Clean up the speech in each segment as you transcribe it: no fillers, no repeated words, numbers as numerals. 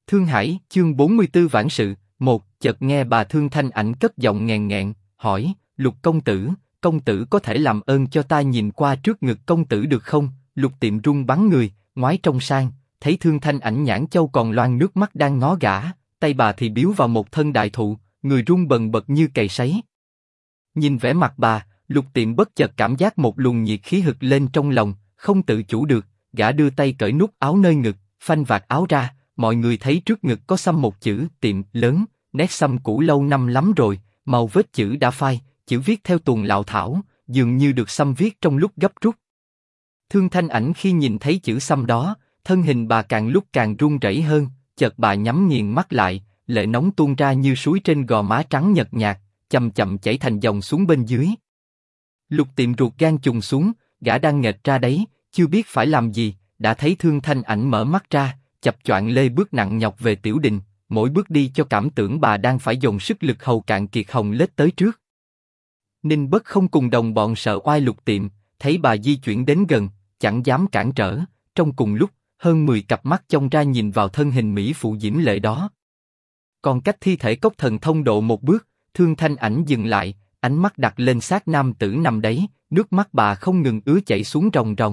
Thương Hải, chương 44 vãn sự. Chợt nghe bà Thương Thanh Ảnh cất giọng nghèn nghẹn, hỏi, Lục công tử có thể làm ơn cho ta nhìn qua trước ngực công tử được không? Lục Tiệm run bắn người, ngoái trông sang, thấy Thương Thanh Ảnh nhãn châu còn loang nước mắt đang ngó gã, tay bà thì biếu vào một thân đại thụ, người run bần bật như cày sấy. Nhìn vẻ mặt bà, Lục Tiệm bất chợt cảm giác một luồng nhiệt khí hực lên trong lòng, không tự chủ được, gã đưa tay cởi nút áo nơi ngực, phanh vạt áo ra, mọi người thấy trước ngực có xăm một chữ Tiệm lớn, nét xăm cũ lâu năm lắm rồi, màu vết chữ đã phai, chữ viết theo tuồng lạo thảo, dường như được xăm viết trong lúc gấp rút. Thương Thanh Ảnh khi nhìn thấy chữ xăm đó, thân hình bà càng lúc càng run rẩy hơn, chợt bà nhắm nghiền mắt lại, lệ nóng tuôn ra như suối trên gò má trắng nhợt nhạt, chậm chậm chảy thành dòng xuống bên dưới. Lục Tiệm ruột gan trùng xuống, gã đang nghệt ra đấy, chưa biết phải làm gì, đã thấy Thương Thanh Ảnh mở mắt ra, chập choạng lê bước nặng nhọc về tiểu đình, mỗi bước đi cho cảm tưởng bà đang phải dồn sức lực hầu cạn kiệt hồng lết tới trước. Ninh Bất không cùng đồng bọn sợ oai Lục Tiệm, thấy bà di chuyển đến gần, chẳng dám cản trở, trong cùng lúc, hơn 10 cặp mắt trông ra nhìn vào thân hình mỹ phụ diễm lệ đó. Còn cách thi thể Cốc Thần Thông độ một bước, Thương Thanh Ảnh dừng lại, ánh mắt đặt lên xác nam tử nằm đấy, nước mắt bà không ngừng ứa chảy xuống ròng ròng.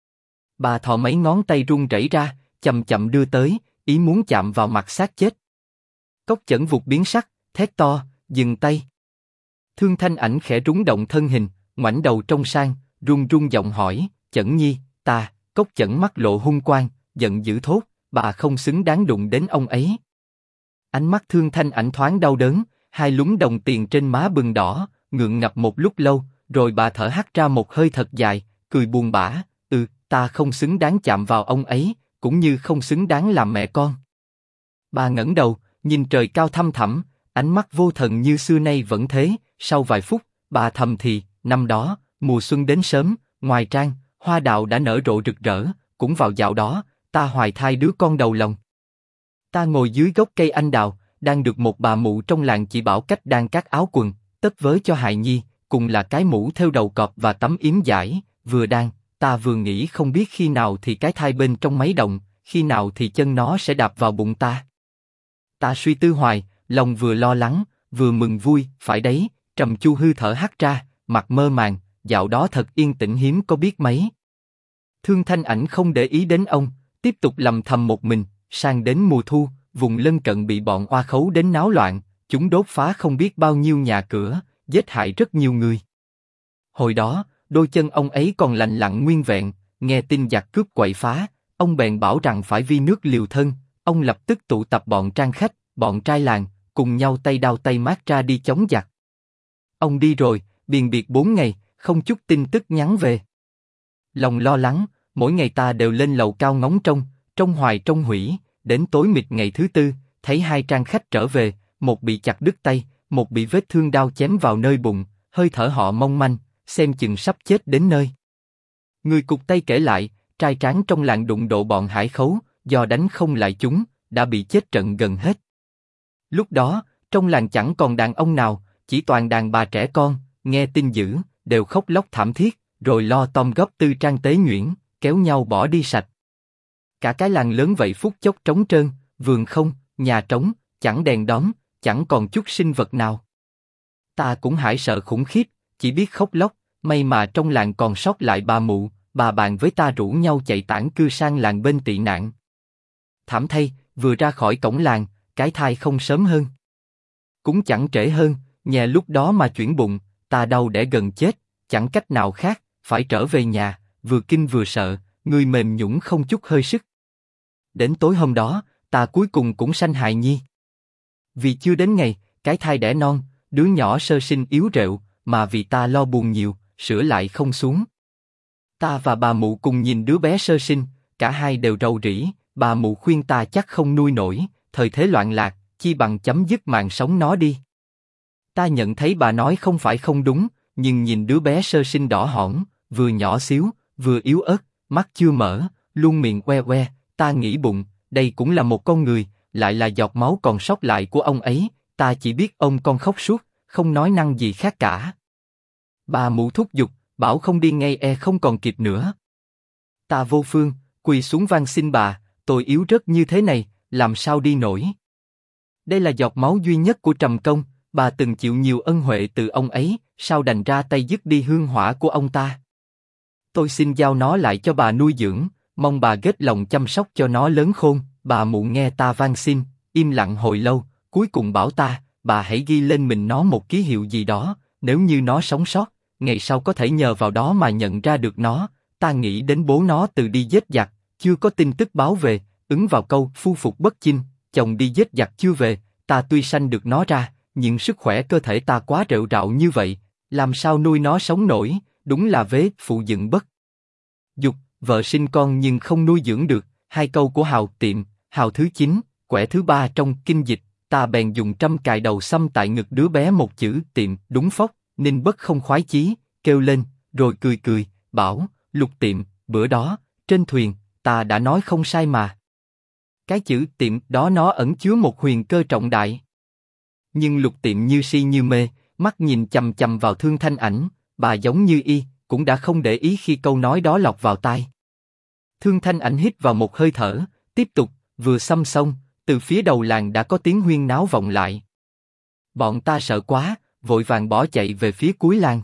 Bà thò mấy ngón tay run rẩy ra, chậm chậm đưa tới, ý muốn chạm vào mặt xác chết. Cốc Chẩn vụt biến sắc, thét to, dừng tay. Thương Thanh Ảnh khẽ rúng động thân hình, ngoảnh đầu trông sang, run run giọng hỏi, Chẩn nhi, ta. Cốc Chẩn mắt lộ hung quang, giận dữ thốt, bà không xứng đáng đụng đến ông ấy. Ánh mắt Thương Thanh Ảnh thoáng đau đớn, hai lúm đồng tiền trên má bừng đỏ, ngượng ngập một lúc lâu, rồi bà thở hắt ra một hơi thật dài, cười buồn bã, ta không xứng đáng chạm vào ông ấy, cũng như không xứng đáng làm mẹ con. Bà ngẩng đầu, nhìn trời cao thăm thẳm, ánh mắt vô thần như xưa nay vẫn thế. Sau vài phút, bà thầm thì, năm đó, mùa xuân đến sớm, ngoài trang, hoa đào đã nở rộ rực rỡ, cũng vào dạo đó, ta hoài thai đứa con đầu lòng. Ta ngồi dưới gốc cây anh đào, đang được một bà mụ trong làng chỉ bảo cách đan các áo quần, tất vớ cho hài nhi, cùng là cái mũ theo đầu cọp và tấm yếm dải, vừa đan, ta vừa nghĩ không biết khi nào thì cái thai bên trong máy động, khi nào thì chân nó sẽ đạp vào bụng ta. Ta suy tư hoài, lòng vừa lo lắng, vừa mừng vui, phải đấy, Trầm Chu Hư thở hắt ra, mặt mơ màng, dạo đó thật yên tĩnh hiếm có biết mấy. Thương Thanh Ảnh không để ý đến ông, tiếp tục lầm thầm một mình, sang đến mùa thu, vùng lân cận bị bọn oa khấu đến náo loạn, chúng đốt phá không biết bao nhiêu nhà cửa, giết hại rất nhiều người. Hồi đó, đôi chân ông ấy còn lành lặn nguyên vẹn, nghe tin giặc cướp quậy phá, ông bèn bảo rằng phải vi nước liều thân, ông lập tức tụ tập bọn trang khách, bọn trai làng, cùng nhau tay đao tay mát ra đi chống giặc. Ông đi rồi, biền biệt 4 ngày, không chút tin tức nhắn về. Lòng lo lắng, mỗi ngày ta đều lên lầu cao ngóng trông hoài trông hủy, đến tối mịt ngày thứ tư, thấy hai trang khách trở về, một bị chặt đứt tay, một bị vết thương đao chém vào nơi bụng, hơi thở họ mong manh, xem chừng sắp chết đến nơi. Người cụt tay kể lại, trai tráng trong làng đụng độ bọn hải khấu, do đánh không lại chúng, đã bị chết trận gần hết. Lúc đó, trong làng chẳng còn đàn ông nào, chỉ toàn đàn bà trẻ con, nghe tin dữ, đều khóc lóc thảm thiết, rồi lo tom góp tư trang tế nhuyễn, kéo nhau bỏ đi sạch. Cả cái làng lớn vậy phút chốc trống trơn, vườn không, nhà trống, chẳng đèn đóm, chẳng còn chút sinh vật nào. Ta cũng hãi sợ khủng khiếp, chỉ biết khóc lóc, may mà trong làng còn sót lại bà mụ, bà bạn với ta rủ nhau chạy tản cư sang làng bên tị nạn. Thảm thay, vừa ra khỏi cổng làng, cái thai không sớm hơn. Cũng chẳng trễ hơn, nhà lúc đó mà chuyển bụng, ta đau đẻ gần chết, chẳng cách nào khác, phải trở về nhà, vừa kinh vừa sợ, người mềm nhũn không chút hơi sức. Đến tối hôm đó, ta cuối cùng cũng sanh hài nhi. Vì chưa đến ngày, cái thai đẻ non, đứa nhỏ sơ sinh yếu rệu, mà vì ta lo buồn nhiều, sữa lại không xuống. Ta và bà mụ cùng nhìn đứa bé sơ sinh, cả hai đều rầu rĩ, bà mụ khuyên ta chắc không nuôi nổi, thời thế loạn lạc, chi bằng chấm dứt mạng sống nó đi. Ta nhận thấy bà nói không phải không đúng, nhưng nhìn đứa bé sơ sinh đỏ hỏn, vừa nhỏ xíu, vừa yếu ớt, mắt chưa mở, luôn miệng que que, ta nghĩ bụng, đây cũng là một con người, lại là giọt máu còn sót lại của ông ấy, ta chỉ biết ôm con khóc suốt, không nói năng gì khác cả. Bà mụ thúc giục, bảo không đi ngay không còn kịp nữa. Ta vô phương, quỳ xuống van xin bà, tôi yếu rất như thế này, làm sao đi nổi. Đây là giọt máu duy nhất của Trầm Công, bà từng chịu nhiều ân huệ từ ông ấy, sao đành ra tay dứt đi hương hỏa của ông ta. Tôi xin giao nó lại cho bà nuôi dưỡng, mong bà hết lòng chăm sóc cho nó lớn khôn. Bà mụ nghe ta van xin, im lặng hồi lâu, cuối cùng bảo ta, bà hãy ghi lên mình nó một ký hiệu gì đó, nếu như nó sống sót, ngày sau có thể nhờ vào đó mà nhận ra được nó. Ta nghĩ đến bố nó từ đi giết giặc, chưa có tin tức báo về, ứng vào câu phu phục bất chinh, chồng đi giết giặc chưa về. Ta tuy sanh được nó ra, nhưng sức khỏe cơ thể ta quá rệu rạo như vậy, làm sao nuôi nó sống nổi, đúng là vế phụ dựng bất dục, vợ sinh con nhưng không nuôi dưỡng được. Hai câu của Hào Tiệm, Hào thứ 9, quẻ thứ 3 trong kinh dịch. Ta bèn dùng trâm cài đầu xăm tại ngực đứa bé một chữ Tiệm đúng phóc. Ninh Bất không khoái chí, kêu lên, rồi cười cười, bảo, Lục Tiệm, bữa đó, trên thuyền, ta đã nói không sai mà. Cái chữ Tiệm đó nó ẩn chứa một huyền cơ trọng đại. Nhưng Lục Tiệm như si như mê, mắt nhìn chằm chằm vào Thương Thanh Ảnh, bà giống như y, cũng đã không để ý khi câu nói đó lọt vào tai. Thương Thanh Ảnh hít vào một hơi thở, tiếp tục, vừa xăm xong, từ phía đầu làng đã có tiếng huyên náo vọng lại. Bọn ta sợ quá, vội vàng bỏ chạy về phía cuối làng.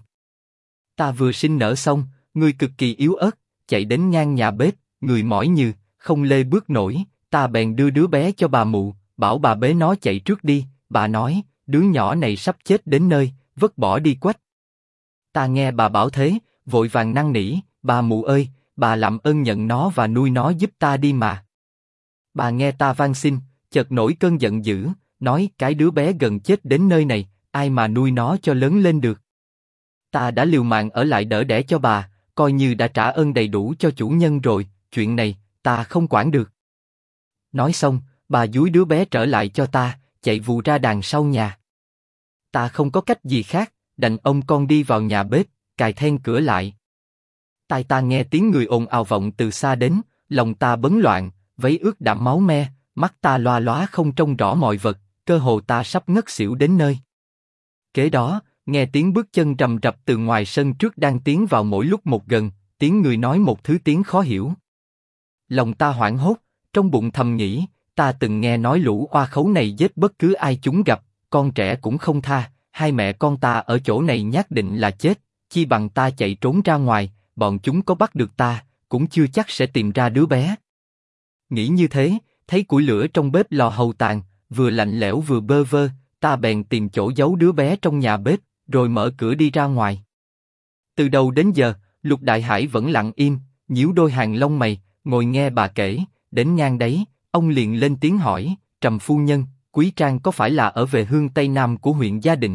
Ta vừa sinh nở xong, người cực kỳ yếu ớt, chạy đến ngang nhà bếp, người mỏi như, không lê bước nổi. Ta bèn đưa đứa bé cho bà mụ, bảo bà bế nó chạy trước đi. Bà nói, đứa nhỏ này sắp chết đến nơi, vứt bỏ đi quách. Ta nghe bà bảo thế, vội vàng năn nỉ, bà mụ ơi, bà làm ơn nhận nó và nuôi nó giúp ta đi mà. Bà nghe ta van xin, chợt nổi cơn giận dữ, nói cái đứa bé gần chết đến nơi này, ai mà nuôi nó cho lớn lên được. Ta đã liều mạng ở lại đỡ đẻ cho bà, coi như đã trả ơn đầy đủ cho chủ nhân rồi, chuyện này, ta không quản được. Nói xong, bà dúi đứa bé trở lại cho ta, chạy vù ra đằng sau nhà. Ta không có cách gì khác, đành ôm con đi vào nhà bếp, cài then cửa lại. Tai ta nghe tiếng người ồn ào vọng từ xa đến, lòng ta bấn loạn, váy ướt đẫm máu me, mắt ta loa lóa không trông rõ mọi vật, cơ hồ ta sắp ngất xỉu đến nơi. Kế đó, nghe tiếng bước chân rầm rập từ ngoài sân trước đang tiến vào mỗi lúc một gần, tiếng người nói một thứ tiếng khó hiểu. Lòng ta hoảng hốt, trong bụng thầm nghĩ, ta từng nghe nói lũ oa khấu này giết bất cứ ai chúng gặp, con trẻ cũng không tha, hai mẹ con ta ở chỗ này nhất định là chết, chi bằng ta chạy trốn ra ngoài, bọn chúng có bắt được ta, cũng chưa chắc sẽ tìm ra đứa bé. Nghĩ như thế, thấy củi lửa trong bếp lò hầu tàn, vừa lạnh lẽo vừa bơ vơ, ta bèn tìm chỗ giấu đứa bé trong nhà bếp, rồi mở cửa đi ra ngoài. Từ đầu đến giờ, Lục Đại Hải vẫn lặng im, nhíu đôi hàng lông mày, ngồi nghe bà kể. Đến ngang đấy, ông liền lên tiếng hỏi, Trầm phu nhân, Quý Trang có phải là ở về hương Tây Nam của huyện Gia Định?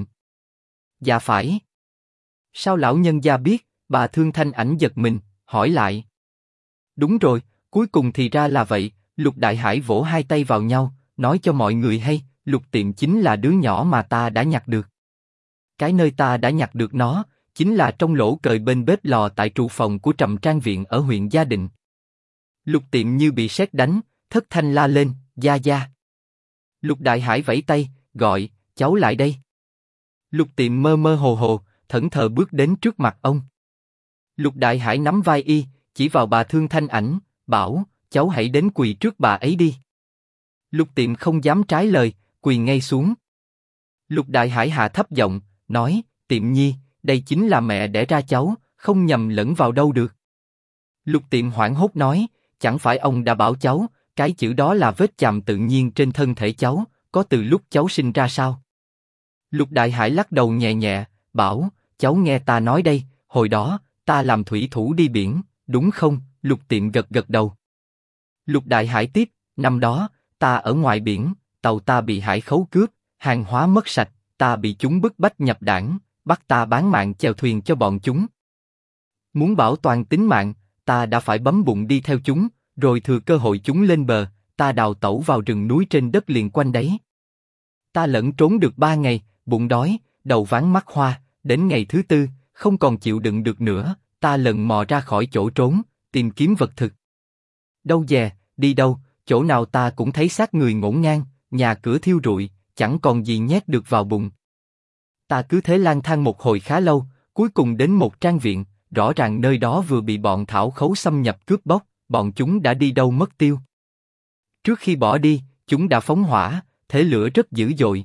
Dạ phải. Sao lão nhân gia biết? Bà Thương Thanh Ảnh giật mình, hỏi lại. Đúng rồi, cuối cùng thì ra là vậy. Lục Đại Hải vỗ hai tay vào nhau, nói cho mọi người hay, Lục Tiệm chính là đứa nhỏ mà ta đã nhặt được. Cái nơi ta đã nhặt được nó, chính là trong lỗ cời bên bếp lò tại trụ phòng của Trầm Trang Viện ở huyện Gia Định. Lục Tiệm như bị sét đánh, thất thanh la lên, gia gia. Lục Đại Hải vẫy tay, gọi, cháu lại đây. Lục Tiệm mơ mơ hồ hồ, thẫn thờ bước đến trước mặt ông. Lục Đại Hải nắm vai y, chỉ vào bà Thương Thanh Ảnh, bảo, cháu hãy đến quỳ trước bà ấy đi. Lục Tiệm không dám trái lời, quỳ ngay xuống. Lục Đại Hải hạ thấp giọng, nói, Tiệm nhi, đây chính là mẹ đẻ ra cháu, không nhầm lẫn vào đâu được. Lục Tiệm hoảng hốt nói, chẳng phải ông đã bảo cháu, cái chữ đó là vết chàm tự nhiên trên thân thể cháu, có từ lúc cháu sinh ra sao? Lục Đại Hải lắc đầu nhẹ nhẹ, bảo, cháu nghe ta nói đây, hồi đó, ta làm thủy thủ đi biển, đúng không? Lục Tiệm gật gật đầu. Lục Đại Hải tiếp, năm đó, ta ở ngoài biển, tàu ta bị hải khấu cướp, hàng hóa mất sạch, ta bị chúng bức bách nhập đảng, bắt ta bán mạng chèo thuyền cho bọn chúng. Muốn bảo toàn tính mạng, ta đã phải bấm bụng đi theo chúng, rồi thừa cơ hội chúng lên bờ, ta đào tẩu vào rừng núi trên đất liền quanh đấy. Ta lẫn trốn được 3 ngày, bụng đói, đầu váng mắt hoa, đến ngày thứ 4, không còn chịu đựng được nữa, ta lần mò ra khỏi chỗ trốn, tìm kiếm vật thực. Đâu dè, đi đâu, chỗ nào ta cũng thấy xác người ngổn ngang, nhà cửa thiêu rụi, chẳng còn gì nhét được vào bụng. Ta cứ thế lang thang một hồi khá lâu, cuối cùng đến một trang viện, rõ ràng nơi đó vừa bị bọn thảo khấu xâm nhập cướp bóc, bọn chúng đã đi đâu mất tiêu. Trước khi bỏ đi, chúng đã phóng hỏa, thế lửa rất dữ dội.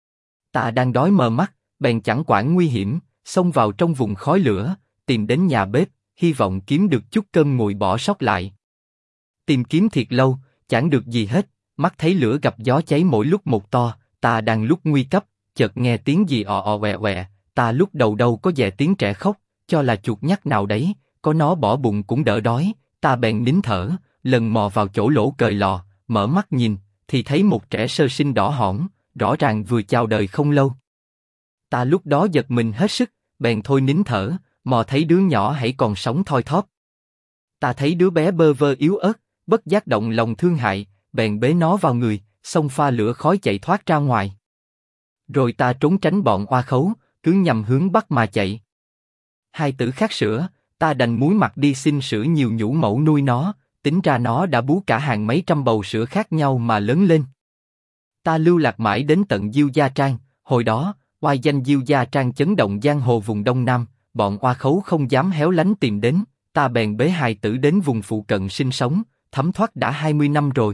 Ta đang đói mờ mắt, bèn chẳng quản nguy hiểm, xông vào trong vùng khói lửa, tìm đến nhà bếp, hy vọng kiếm được chút cơm nguội bỏ sót lại. Tìm kiếm thiệt lâu, chẳng được gì hết, mắt thấy lửa gặp gió cháy mỗi lúc một to, ta đang lúc nguy cấp, chợt nghe tiếng gì ò ò ọe ọe, ta lúc đầu đâu có dè tiếng trẻ khóc, cho là chuột nhắt nào đấy, có nó bỏ bụng cũng đỡ đói, ta bèn nín thở, lần mò vào chỗ lỗ cời lò, mở mắt nhìn, thì thấy một trẻ sơ sinh đỏ hỏn, rõ ràng vừa chào đời không lâu. Ta lúc đó giật mình hết sức, bèn thôi nín thở, mò thấy đứa nhỏ hãy còn sống thoi thóp. Ta thấy đứa bé bơ vơ yếu ớt, bất giác động lòng thương hại, bèn bế nó vào người, xông pha lửa khói chạy thoát ra ngoài. Rồi ta trốn tránh bọn oa khấu, cứ nhằm hướng bắc mà chạy. Hai tử khát sữa, ta đành muối mặt đi xin sữa nhiều nhũ mẫu nuôi nó, tính ra nó đã bú cả hàng mấy trăm bầu sữa khác nhau mà lớn lên. Ta lưu lạc mãi đến tận Diêu Gia Trang, hồi đó, oai danh Diêu Gia Trang chấn động giang hồ vùng Đông Nam, bọn oa khấu không dám héo lánh tìm đến, ta bèn bế hài tử đến vùng phụ cận sinh sống, thấm thoát đã 20 năm rồi.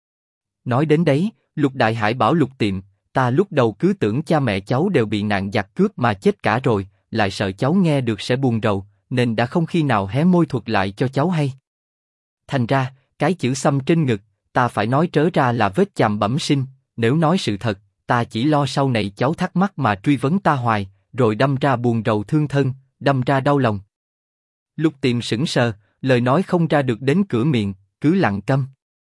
Nói đến đấy, Lục Đại Hải bảo Lục Tiệm, ta lúc đầu cứ tưởng cha mẹ cháu đều bị nạn giặc cướp mà chết cả rồi, lại sợ cháu nghe được sẽ buồn rầu, nên đã không khi nào hé môi thuật lại cho cháu hay. Thành ra, cái chữ xăm trên ngực, ta phải nói trớ ra là vết chàm bẩm sinh, nếu nói sự thật, ta chỉ lo sau này cháu thắc mắc mà truy vấn ta hoài, rồi đâm ra buồn rầu thương thân, đâm ra đau lòng. Lục Tiệm sững sờ, lời nói không ra được đến cửa miệng, cứ lặng câm.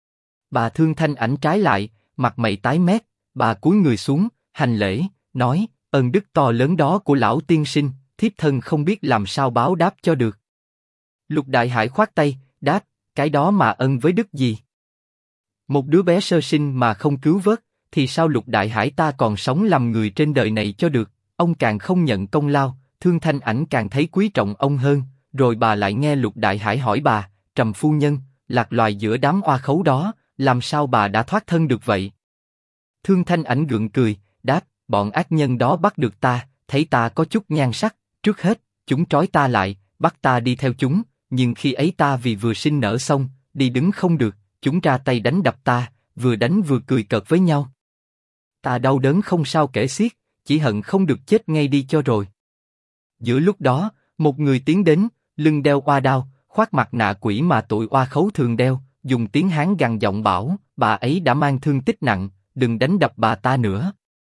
Bà Thương Thanh Ảnh trái lại, mặt mày tái mét, bà cúi người xuống, hành lễ, nói, ơn đức to lớn đó của lão tiên sinh, thiếp thân không biết làm sao báo đáp cho được. Lục Đại Hải khoát tay, đáp, cái đó mà ân với đức gì? Một đứa bé sơ sinh mà không cứu vớt, thì sao Lục Đại Hải ta còn sống làm người trên đời này cho được? Ông càng không nhận công lao, Thương Thanh Ảnh càng thấy quý trọng ông hơn. Rồi bà lại nghe Lục Đại Hải hỏi bà, Trầm phu nhân, lạc loài giữa đám oa khấu đó, làm sao bà đã thoát thân được vậy? Thương Thanh Ảnh gượng cười, đáp, bọn ác nhân đó bắt được ta, thấy ta có chút nhan sắc, trước hết, chúng trói ta lại, bắt ta đi theo chúng, nhưng khi ấy ta vì vừa sinh nở xong, đi đứng không được, chúng ra tay đánh đập ta, vừa đánh vừa cười cợt với nhau. Ta đau đớn không sao kể xiết, chỉ hận không được chết ngay đi cho rồi. Giữa lúc đó, một người tiến đến, lưng đeo oa đao, khoác mặt nạ quỷ mà tụi oa khấu thường đeo, dùng tiếng Hán gằn giọng bảo, bà ấy đã mang thương tích nặng, đừng đánh đập bà ta nữa.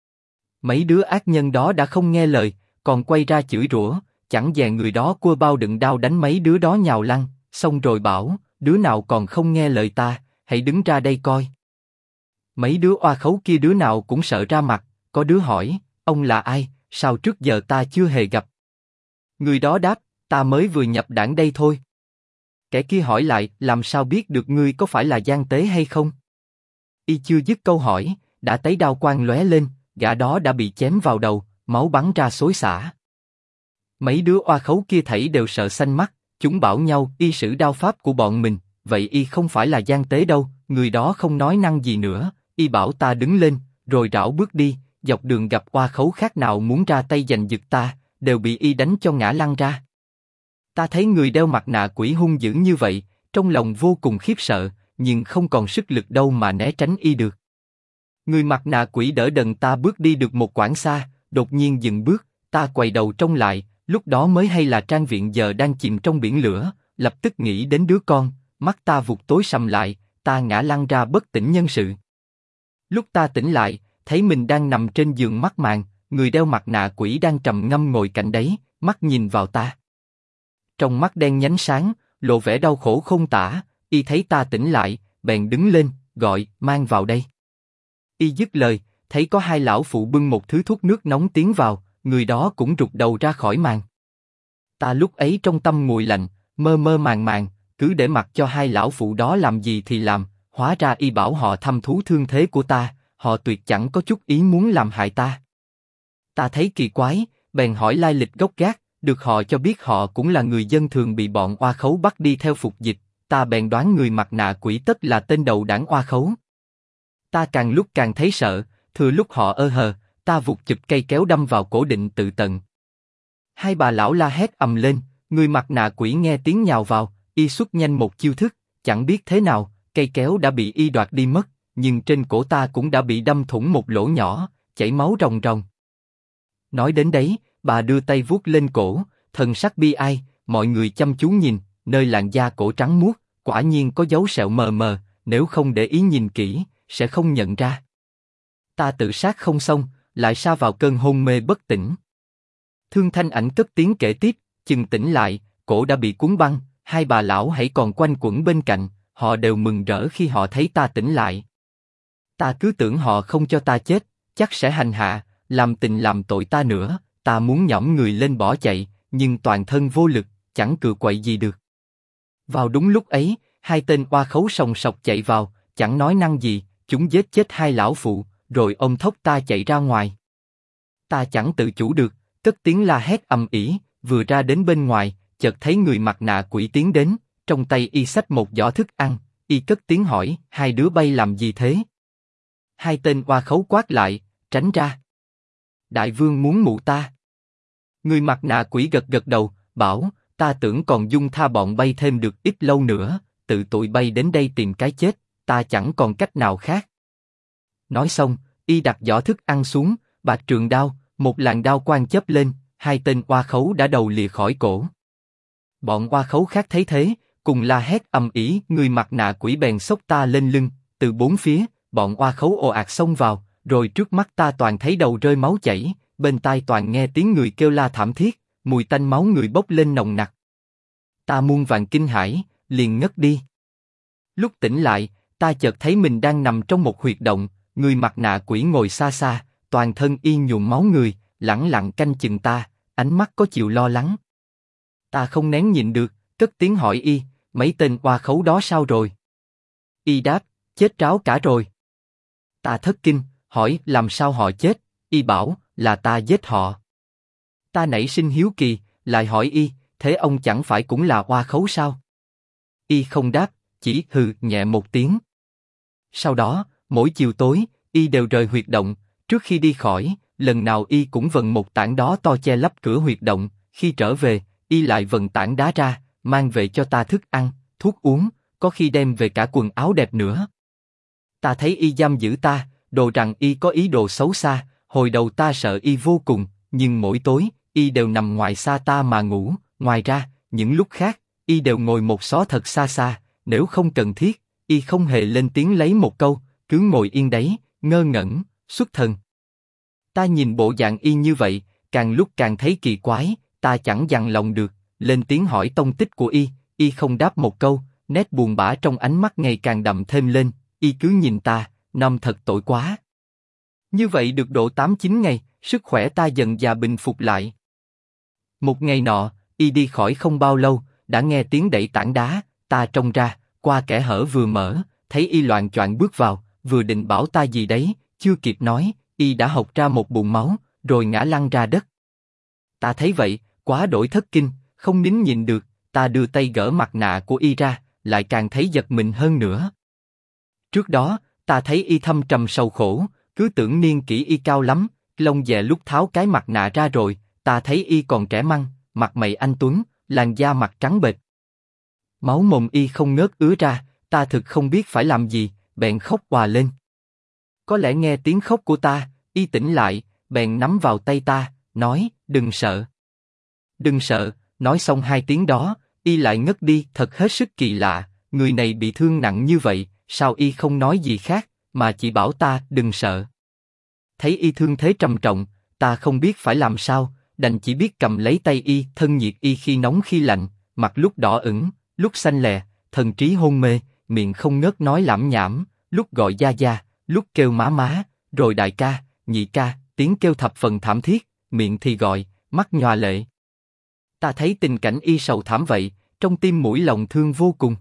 Mấy đứa ác nhân đó đã không nghe lời, còn quay ra chửi rủa, chẳng dè người đó cua bao đựng đao đánh mấy đứa đó nhào lăn, xong rồi bảo, đứa nào còn không nghe lời ta, hãy đứng ra đây coi. Mấy đứa oa khấu kia đứa nào cũng sợ ra mặt, có đứa hỏi, ông là ai, sao trước giờ ta chưa hề gặp? Người đó đáp, ta mới vừa nhập đảng đây thôi. Kẻ kia hỏi lại, làm sao biết được ngươi có phải là gian tế hay không? Y chưa dứt câu hỏi, đã thấy đao quang lóe lên, gã đó đã bị chém vào đầu, máu bắn ra xối xả. Mấy đứa oa khấu kia thảy đều sợ xanh mắt, chúng bảo nhau y sử đao pháp của bọn mình, vậy y không phải là gian tế đâu. Người đó không nói năng gì nữa, y bảo ta đứng lên, rồi rảo bước đi, dọc đường gặp oa khấu khác nào muốn ra tay giành giật ta, đều bị y đánh cho ngã lăn ra. Ta thấy người đeo mặt nạ quỷ hung dữ như vậy, trong lòng vô cùng khiếp sợ, nhưng không còn sức lực đâu mà né tránh y được. Người mặt nạ quỷ đỡ đần ta bước đi được một quãng xa, đột nhiên dừng bước, ta quay đầu trông lại, lúc đó mới hay là trang viện giờ đang chìm trong biển lửa, lập tức nghĩ đến đứa con, mắt ta vụt tối sầm lại, ta ngã lăn ra bất tỉnh nhân sự. Lúc ta tỉnh lại, thấy mình đang nằm trên giường mắc màn, người đeo mặt nạ quỷ đang trầm ngâm ngồi cạnh đấy, mắt nhìn vào ta. Trong mắt đen nhánh sáng, lộ vẻ đau khổ không tả, y thấy ta tỉnh lại, bèn đứng lên, gọi, mang vào đây. Y dứt lời, thấy có hai lão phụ bưng một thứ thuốc nước nóng tiến vào, người đó cũng rụt đầu ra khỏi màn. Ta lúc ấy trong tâm nguội lạnh, mơ mơ màng màng, cứ để mặc cho hai lão phụ đó làm gì thì làm, hóa ra y bảo họ thăm thú thương thế của ta, họ tuyệt chẳng có chút ý muốn làm hại ta. Ta thấy kỳ quái, bèn hỏi lai lịch gốc gác, được họ cho biết họ cũng là người dân thường bị bọn oa khấu bắt đi theo phục dịch, ta bèn đoán người mặt nạ quỷ tất là tên đầu đảng oa khấu. Ta càng lúc càng thấy sợ, thừa lúc họ ơ hờ, ta vụt chụp cây kéo đâm vào cổ định tự tận. Hai bà lão la hét ầm lên, người mặt nạ quỷ nghe tiếng nhào vào, y xuất nhanh một chiêu thức, chẳng biết thế nào, cây kéo đã bị y đoạt đi mất, nhưng trên cổ ta cũng đã bị đâm thủng một lỗ nhỏ, chảy máu ròng ròng. Nói đến đấy, bà đưa tay vuốt lên cổ, thần sắc bi ai, mọi người chăm chú nhìn, nơi làn da cổ trắng muốt, quả nhiên có dấu sẹo mờ mờ, nếu không để ý nhìn kỹ, sẽ không nhận ra. Ta tự sát không xong, lại sa vào cơn hôn mê bất tỉnh. Thương Thanh Ảnh cất tiếng kể tiếp, chừng tỉnh lại, cổ đã bị cuốn băng, hai bà lão hãy còn quanh quẩn bên cạnh, họ đều mừng rỡ khi họ thấy ta tỉnh lại. Ta cứ tưởng họ không cho ta chết, chắc sẽ hành hạ, làm tình làm tội ta nữa, ta muốn nhõm người lên bỏ chạy, nhưng toàn thân vô lực, chẳng cựa quậy gì được. Vào đúng lúc ấy, hai tên oa khấu sòng sọc chạy vào, chẳng nói năng gì, chúng giết chết hai lão phụ, rồi ôm thốc ta chạy ra ngoài. Ta chẳng tự chủ được, cất tiếng la hét ầm ĩ, vừa ra đến bên ngoài, chợt thấy người mặt nạ quỷ tiến đến, trong tay y xách một giỏ thức ăn, y cất tiếng hỏi, hai đứa bay làm gì thế? Hai tên oa khấu quát lại, tránh ra. Đại vương muốn mụ ta. Người mặt nạ quỷ gật gật đầu, bảo, ta tưởng còn dung tha bọn bay thêm được ít lâu nữa, tự tụi bay đến đây tìm cái chết, ta chẳng còn cách nào khác. Nói xong, y đặt giỏ thức ăn xuống, bạc trường đao, một làn đao quang chớp lên, hai tên oa khấu đã đầu lìa khỏi cổ. Bọn oa khấu khác thấy thế, cùng la hét ầm ĩ, người mặt nạ quỷ bèn xốc ta lên lưng, từ bốn phía, bọn oa khấu ồ ạt xông vào, rồi trước mắt ta toàn thấy đầu rơi máu chảy, bên tai toàn nghe tiếng người kêu la thảm thiết, mùi tanh máu người bốc lên nồng nặc. Ta muôn vàn kinh hãi, liền ngất đi. Lúc tỉnh lại, ta chợt thấy mình đang nằm trong một huyệt động, người mặt nạ quỷ ngồi xa xa, toàn thân y nhuộm máu người, lẳng lặng canh chừng ta, ánh mắt có chịu lo lắng. Ta không nén nhịn được, cất tiếng hỏi y, mấy tên oa khấu đó sao rồi? Y đáp, chết ráo cả rồi. Ta thất kinh, hỏi làm sao họ chết? Y bảo, là ta giết họ. Ta nảy sinh hiếu kỳ, lại hỏi y, thế ông chẳng phải cũng là oa khấu sao? Y không đáp, chỉ hừ nhẹ một tiếng. Sau đó, mỗi chiều tối, y đều rời huyệt động, trước khi đi khỏi, lần nào y cũng vần một tảng đá to che lấp cửa huyệt động, khi trở về, y lại vần tảng đá ra, mang về cho ta thức ăn, thuốc uống, có khi đem về cả quần áo đẹp nữa. Ta thấy y giam giữ ta, đồ rằng y có ý đồ xấu xa, hồi đầu ta sợ y vô cùng, nhưng mỗi tối, y đều nằm ngoài xa ta mà ngủ, ngoài ra, những lúc khác, y đều ngồi một xó thật xa xa, nếu không cần thiết, y không hề lên tiếng lấy một câu, cứ ngồi yên đấy, ngơ ngẩn, xuất thần. Ta nhìn bộ dạng y như vậy, càng lúc càng thấy kỳ quái, ta chẳng dằn lòng được, lên tiếng hỏi tông tích của y không đáp một câu, nét buồn bã trong ánh mắt ngày càng đậm thêm lên, y cứ nhìn ta, năm thật tội quá. Như vậy được độ 8-9 ngày, sức khỏe ta dần dà bình phục lại. Một ngày nọ, y đi khỏi không bao lâu, đã nghe tiếng đẩy tảng đá, ta trông ra, qua kẽ hở vừa mở, thấy y loạng choạng bước vào, vừa định bảo ta gì đấy, chưa kịp nói, y đã hộc ra một bụng máu, rồi ngã lăn ra đất. Ta thấy vậy, quá đổi thất kinh, không nín nhịn được, ta đưa tay gỡ mặt nạ của y ra, lại càng thấy giật mình hơn nữa. Trước đó, ta thấy y thâm trầm sầu khổ, cứ tưởng niên kỷ y cao lắm, lông dè lúc tháo cái mặt nạ ra rồi, ta thấy y còn trẻ măng, mặt mày anh tuấn, làn da mặt trắng bệch. Máu mồm y không ngớt ứa ra, ta thực không biết phải làm gì, bèn khóc òa lên. Có lẽ nghe tiếng khóc của ta, y tỉnh lại, bèn nắm vào tay ta, nói, đừng sợ. Đừng sợ, nói xong hai tiếng đó, y lại ngất đi, thật hết sức kỳ lạ, người này bị thương nặng như vậy, sao y không nói gì khác, mà chỉ bảo ta, đừng sợ. Thấy y thương thế trầm trọng, ta không biết phải làm sao, đành chỉ biết cầm lấy tay y, thân nhiệt y khi nóng khi lạnh, mặt lúc đỏ ửng, lúc xanh lè, thần trí hôn mê, miệng không ngớt nói lảm nhảm, lúc gọi gia gia, lúc kêu má má, rồi đại ca, nhị ca, tiếng kêu thập phần thảm thiết, miệng thì gọi, mắt nhòa lệ. Ta thấy tình cảnh y sầu thảm vậy, trong tim mũi lòng thương vô cùng.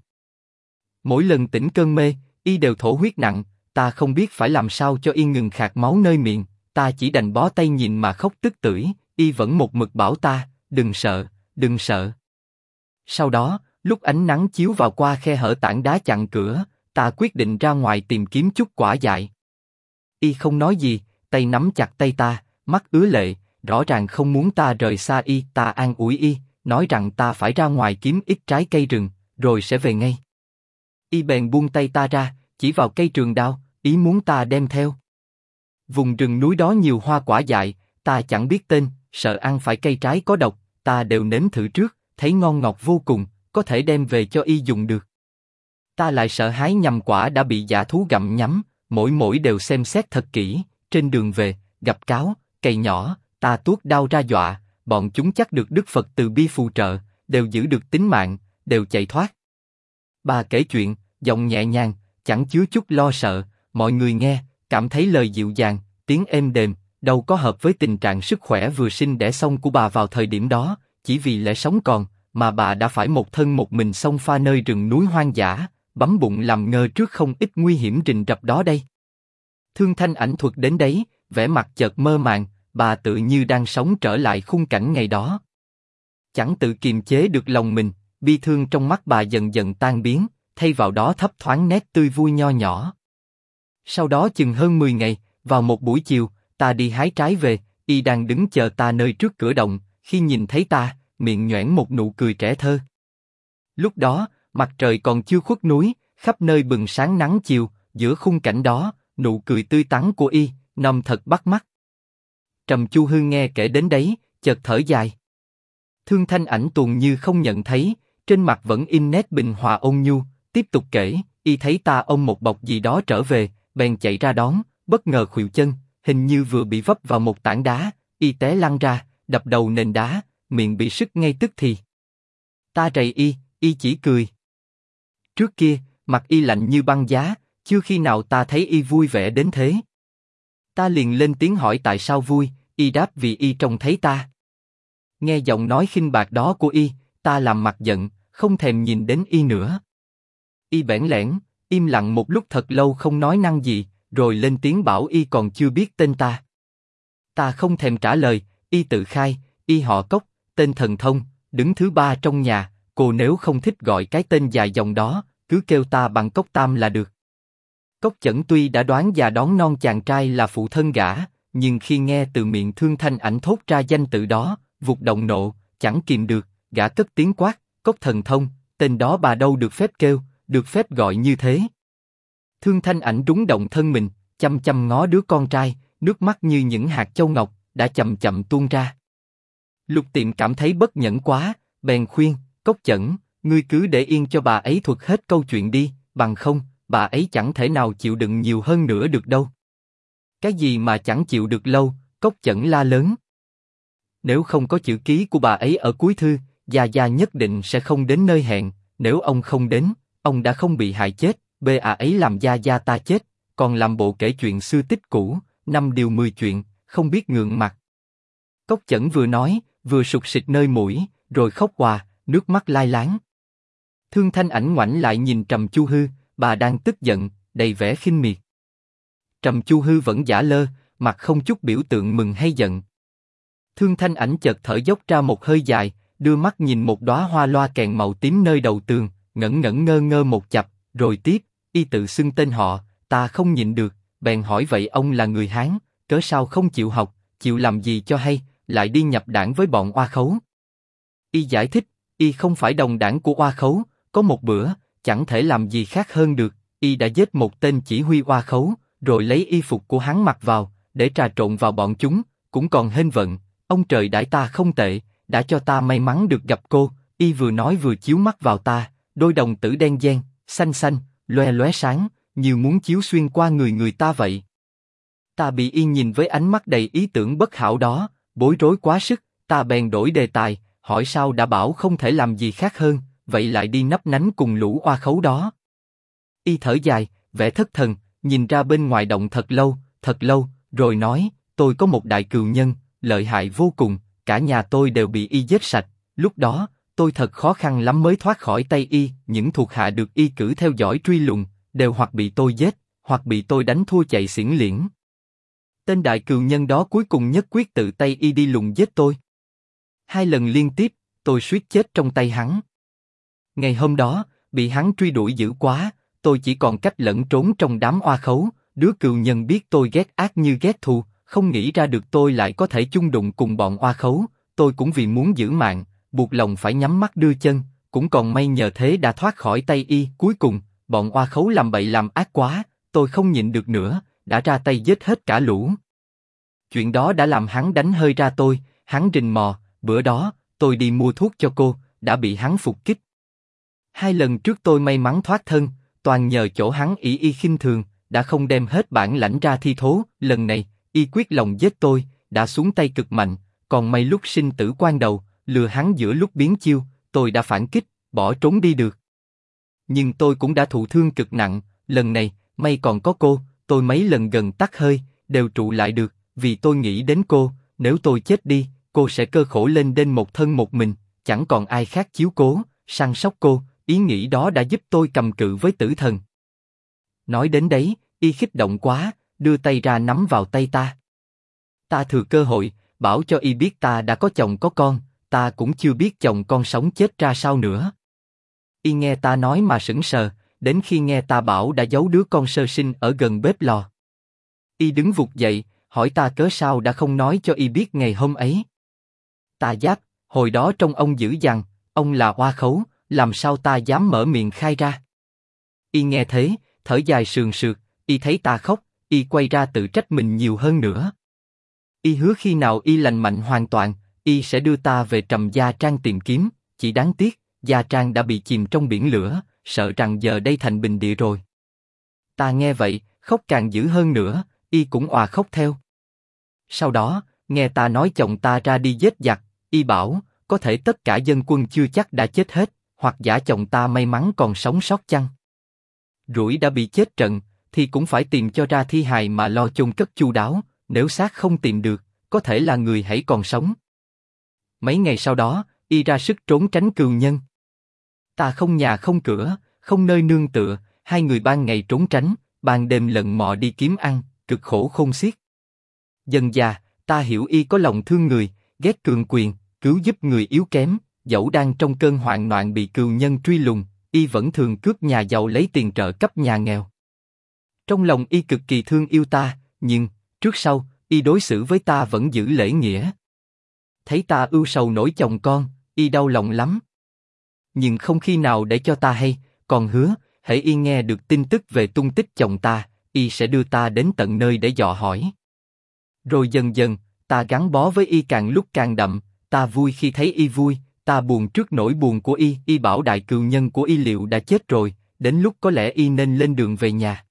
Mỗi lần tỉnh cơn mê, y đều thổ huyết nặng, ta không biết phải làm sao cho y ngừng khạc máu nơi miệng, ta chỉ đành bó tay nhìn mà khóc tức tưởi, y vẫn một mực bảo ta, đừng sợ, đừng sợ. Sau đó, lúc ánh nắng chiếu vào qua khe hở tảng đá chặn cửa, ta quyết định ra ngoài tìm kiếm chút quả dại. Y không nói gì, tay nắm chặt tay ta, mắt ứa lệ, rõ ràng không muốn ta rời xa y. Ta an ủi y, nói rằng ta phải ra ngoài kiếm ít trái cây rừng, rồi sẽ về ngay. Y bèn buông tay ta ra, chỉ vào cây trường đao, ý muốn ta đem theo. Vùng rừng núi đó nhiều hoa quả dại, ta chẳng biết tên, sợ ăn phải cây trái có độc, ta đều nếm thử trước, thấy ngon ngọt vô cùng, có thể đem về cho y dùng được. Ta lại sợ hái nhầm quả đã bị dã thú gặm nhấm, mỗi đều xem xét thật kỹ, trên đường về, gặp cáo, cây nhỏ, ta tuốt đao ra dọa, bọn chúng chắc được Đức Phật từ bi phù trợ, đều giữ được tính mạng, đều chạy thoát. Bà kể chuyện, giọng nhẹ nhàng, chẳng chứa chút lo sợ, mọi người nghe, cảm thấy lời dịu dàng, tiếng êm đềm, đâu có hợp với tình trạng sức khỏe vừa sinh đẻ xong của bà vào thời điểm đó, chỉ vì lẽ sống còn, mà bà đã phải một thân một mình xông pha nơi rừng núi hoang dã, bấm bụng làm ngơ trước không ít nguy hiểm rình rập đó đây. Thương Thanh Ảnh thuật đến đấy, vẻ mặt chợt mơ màng, bà tự như đang sống trở lại khung cảnh ngày đó. Chẳng tự kiềm chế được lòng mình, bi thương trong mắt bà dần dần tan biến, thay vào đó thấp thoáng nét tươi vui nho nhỏ. Sau đó chừng hơn 10 ngày, vào một buổi chiều, ta đi hái trái về, y đang đứng chờ ta nơi trước cửa động, khi nhìn thấy ta, miệng nhoẻn một nụ cười trẻ thơ. Lúc đó, mặt trời còn chưa khuất núi, khắp nơi bừng sáng nắng chiều, giữa khung cảnh đó, nụ cười tươi tắn của y, nồng thật bắt mắt. Trầm Chu Hư nghe kể đến đấy, chợt thở dài. Thương Thanh Ảnh tuồn như không nhận thấy, trên mặt vẫn in nét bình hòa ôn nhu, tiếp tục kể, y thấy ta ôm một bọc gì đó trở về, bèn chạy ra đón, bất ngờ khuỵu chân, hình như vừa bị vấp vào một tảng đá, y té lăn ra, đập đầu nền đá, miệng bị sứt ngay tức thì. Ta rầy y chỉ cười. Trước kia, mặt y lạnh như băng giá, chưa khi nào ta thấy y vui vẻ đến thế. Ta liền lên tiếng hỏi tại sao vui, y đáp vì y trông thấy ta. Nghe giọng nói khinh bạc đó của y, ta làm mặt giận, không thèm nhìn đến y nữa. Y bẽn lẽn, im lặng một lúc thật lâu không nói năng gì, rồi lên tiếng bảo y còn chưa biết tên ta. Ta không thèm trả lời, y tự khai, y họ Cốc, tên Thần Thông, đứng thứ 3 trong nhà, cô nếu không thích gọi cái tên dài dòng đó, cứ kêu ta bằng Cốc Tam là được. Cốc Chẩn tuy đã đoán và đón non chàng trai là phụ thân gã, nhưng khi nghe từ miệng Thương Thanh Ảnh thốt ra danh tự đó, vụt động nộ, chẳng kìm được, gã cất tiếng quát, Cốc Thần Thông, tên đó bà đâu được phép kêu, được phép gọi như thế. Thương Thanh Ảnh rúng động thân mình, chăm chăm ngó đứa con trai, nước mắt như những hạt châu ngọc, đã chậm chậm tuôn ra. Lục Tiệm cảm thấy bất nhẫn quá, bèn khuyên, Cốc Chẩn, ngươi cứ để yên cho bà ấy thuật hết câu chuyện đi, bằng không, bà ấy chẳng thể nào chịu đựng nhiều hơn nữa được đâu. Cái gì mà chẳng chịu được lâu, Cốc Chẩn la lớn. Nếu không có chữ ký của bà ấy ở cuối thư, Gia Gia nhất định sẽ không đến nơi hẹn, nếu ông không đến, ông đã không bị hại chết, bà ấy làm Gia Gia ta chết, còn làm bộ kể chuyện xưa tích cũ, 5 điều 10 chuyện, không biết ngượng mặt. Cốc Chẩn vừa nói, vừa sụt sịt nơi mũi, rồi khóc òa, nước mắt lai láng. Thương Thanh Ảnh ngoảnh lại nhìn Trầm Chu Hư, bà đang tức giận, đầy vẻ khinh miệt. Trầm Chu Hư vẫn giả lơ, mặt không chút biểu tượng mừng hay giận. Thương Thanh Ảnh chợt thở dốc ra một hơi dài, đưa mắt nhìn một đóa hoa loa kèn màu tím nơi đầu tường, ngẩn ngẩn ngơ ngơ một chập, rồi tiếp, y tự xưng tên họ, ta không nhịn được, bèn hỏi vậy ông là người Hán, cớ sao không chịu học, chịu làm gì cho hay, lại đi nhập đảng với bọn Oa Khấu. Y giải thích, y không phải đồng đảng của Oa Khấu, có một bữa, chẳng thể làm gì khác hơn được, y đã giết một tên chỉ huy Oa Khấu, rồi lấy y phục của hắn mặc vào, để trà trộn vào bọn chúng, cũng còn hên vận, ông trời đãi ta không tệ, đã cho ta may mắn được gặp cô. Y vừa nói vừa chiếu mắt vào ta, đôi đồng tử đen đen, xanh xanh, loe loé sáng, như muốn chiếu xuyên qua người ta vậy. Ta bị y nhìn với ánh mắt đầy ý tưởng bất hảo đó, bối rối quá sức, ta bèn đổi đề tài, hỏi sao đã bảo không thể làm gì khác hơn, vậy lại đi nấp nánh cùng lũ Oa Khấu đó. Y thở dài, vẻ thất thần, nhìn ra bên ngoài động thật lâu, rồi nói, tôi có một đại cừu nhân, lợi hại vô cùng, cả nhà tôi đều bị y giết sạch, lúc đó, tôi thật khó khăn lắm mới thoát khỏi tay y, những thuộc hạ được y cử theo dõi truy lùng, đều hoặc bị tôi giết, hoặc bị tôi đánh thua chạy xiển liễn. Tên đại cừu nhân đó cuối cùng nhất quyết tự tay y đi lùng giết tôi. 2 lần liên tiếp, tôi suýt chết trong tay hắn. Ngày hôm đó, bị hắn truy đuổi dữ quá, tôi chỉ còn cách lẫn trốn trong đám Oa Khấu, đứa cừu nhân biết tôi ghét ác như ghét thù, không nghĩ ra được tôi lại có thể chung đụng cùng bọn Oa Khấu, tôi cũng vì muốn giữ mạng, buộc lòng phải nhắm mắt đưa chân, cũng còn may nhờ thế đã thoát khỏi tay y. Cuối cùng, bọn Oa Khấu làm bậy làm ác quá, tôi không nhịn được nữa, đã ra tay giết hết cả lũ. Chuyện đó đã làm hắn đánh hơi ra tôi, hắn rình mò, bữa đó, tôi đi mua thuốc cho cô, đã bị hắn phục kích. 2 lần trước tôi may mắn thoát thân, toàn nhờ chỗ hắn ỷ y khinh thường, đã không đem hết bản lãnh ra thi thố, lần này, y quyết lòng giết tôi, đã xuống tay cực mạnh, còn may lúc sinh tử quan đầu, lừa hắn giữa lúc biến chiêu, tôi đã phản kích, bỏ trốn đi được. Nhưng tôi cũng đã thụ thương cực nặng, lần này, may còn có cô, tôi mấy lần gần tắt hơi, đều trụ lại được, vì tôi nghĩ đến cô, nếu tôi chết đi, cô sẽ cơ khổ lên đên một thân một mình, chẳng còn ai khác chiếu cố, săn sóc cô, ý nghĩ đó đã giúp tôi cầm cự với tử thần. Nói đến đấy, y kích động quá, đưa tay ra nắm vào tay ta. Ta thừa cơ hội, bảo cho y biết ta đã có chồng có con, ta cũng chưa biết chồng con sống chết ra sao nữa. Y nghe ta nói mà sững sờ, đến khi nghe ta bảo đã giấu đứa con sơ sinh ở gần bếp lò. Y đứng vụt dậy, hỏi ta cớ sao đã không nói cho y biết ngày hôm ấy. Ta đáp, hồi đó trông ông dữ dằn, ông là oa khấu, làm sao ta dám mở miệng khai ra. Y nghe thế, thở dài sườn sượt, y thấy ta khóc, y quay ra tự trách mình nhiều hơn nữa. Y hứa khi nào y lành mạnh hoàn toàn, y sẽ đưa ta về Trầm Gia Trang tìm kiếm, chỉ đáng tiếc, Gia Trang đã bị chìm trong biển lửa, sợ rằng giờ đây thành bình địa rồi. Ta nghe vậy, khóc càng dữ hơn nữa, y cũng òa khóc theo. Sau đó, nghe ta nói chồng ta ra đi giết giặc, y bảo, có thể tất cả dân quân chưa chắc đã chết hết, hoặc giả chồng ta may mắn còn sống sót chăng. Rủi đã bị chết trận, thì cũng phải tìm cho ra thi hài mà lo chôn cất chu đáo, nếu xác không tìm được, có thể là người hãy còn sống. Mấy ngày sau đó, y ra sức trốn tránh cừu nhân. Ta không nhà không cửa, không nơi nương tựa, hai người ban ngày trốn tránh, ban đêm lần mò đi kiếm ăn, cực khổ khôn xiết. Dần dà, ta hiểu y có lòng thương người, ghét cường quyền, cứu giúp người yếu kém, dẫu đang trong cơn hoạn nạn bị cừu nhân truy lùng, y vẫn thường cướp nhà giàu lấy tiền trợ cấp nhà nghèo. Trong lòng y cực kỳ thương yêu ta, nhưng, trước sau, y đối xử với ta vẫn giữ lễ nghĩa. Thấy ta ưu sầu nỗi chồng con, y đau lòng lắm. Nhưng không khi nào để cho ta hay, còn hứa, hễ y nghe được tin tức về tung tích chồng ta, y sẽ đưa ta đến tận nơi để dò hỏi. Rồi dần dần, ta gắn bó với y càng lúc càng đậm, ta vui khi thấy y vui, ta buồn trước nỗi buồn của y. Y bảo đại cừu nhân của y liệu đã chết rồi, đến lúc có lẽ y nên lên đường về nhà.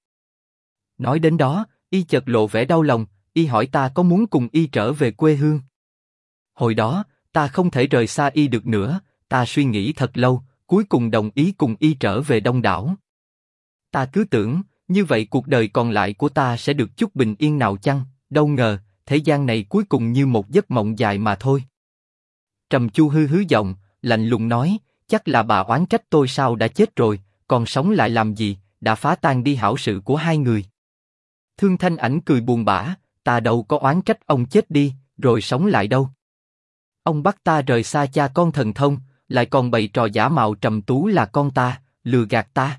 Nói đến đó, y chợt lộ vẻ đau lòng, y hỏi ta có muốn cùng y trở về quê hương. Hồi đó, ta không thể rời xa y được nữa, ta suy nghĩ thật lâu, cuối cùng đồng ý cùng y trở về Đông Đảo. Ta cứ tưởng, như vậy cuộc đời còn lại của ta sẽ được chút bình yên nào chăng, đâu ngờ, thế gian này cuối cùng như một giấc mộng dài mà thôi. Trầm Chu Hư hứ giọng, lạnh lùng nói, chắc là bà oán trách tôi sao đã chết rồi, còn sống lại làm gì, đã phá tan đi hảo sự của hai người. Thương Thanh Ảnh cười buồn bã, ta đâu có oán trách ông chết đi, rồi sống lại đâu. Ông bắt ta rời xa cha con thần thông, lại còn bày trò giả mạo Trầm Tú là con ta, lừa gạt ta.